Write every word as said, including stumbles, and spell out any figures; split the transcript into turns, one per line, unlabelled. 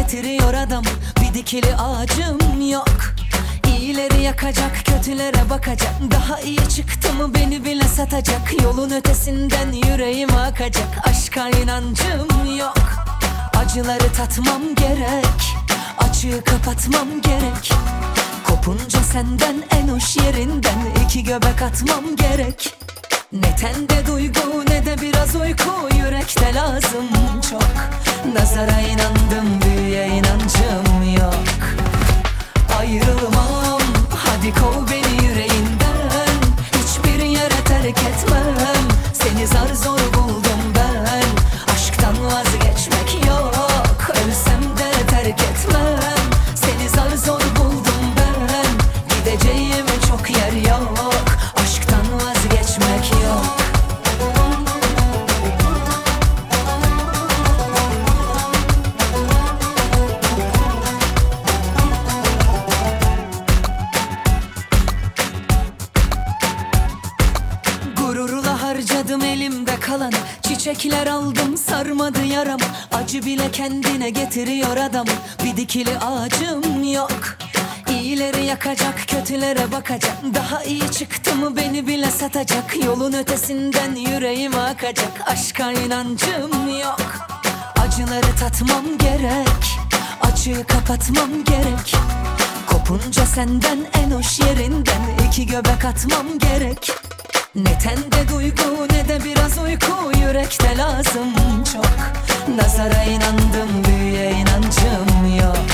getiriyor adam. Bir dikili ağacım yok. İyileri yakacak, kötülere bakacak. Daha iyi çıktı mı beni bile satacak. Yolun ötesinden yüreğim akacak. Aşka inancım yok. Acıları tatmam gerek, açığı kapatmam gerek. Kopunca senden en hoş yerinden iki göbek atmam gerek. Ne tende duygu ne de biraz uyku, yürekte lazım çok. Nazara inandım, büyüye inancım yok. Ayrılmam, hadi kov beni yüreğinden. Hiçbir yere terk etmem, seni zar zor buldum ben. Aşktan vazgeçmek yok, ölsem de terk etmem. Seni zar zor buldum ben, gideceğim çok yer yok. Aşktan vazgeçmek yok. Gururla harcadım elimde kalanı, çiçekler aldım sarmadı yaram. Acı bile kendine getiriyor adam. Bir dikili ağacım yok. İyileri yakacak, kötülere bakacak. Daha iyi çıktı mı beni bile satacak. Yolun ötesinden yüreğim akacak. Aşka inancım yok. Acıları tatmam gerek, açığı kapatmam gerek. Kopunca senden en hoş yerinden iki göbek atmam gerek. Ne tende duygu ne de biraz uyku, yürekte lazım çok. Nazara inandım, büyüye inancım yok.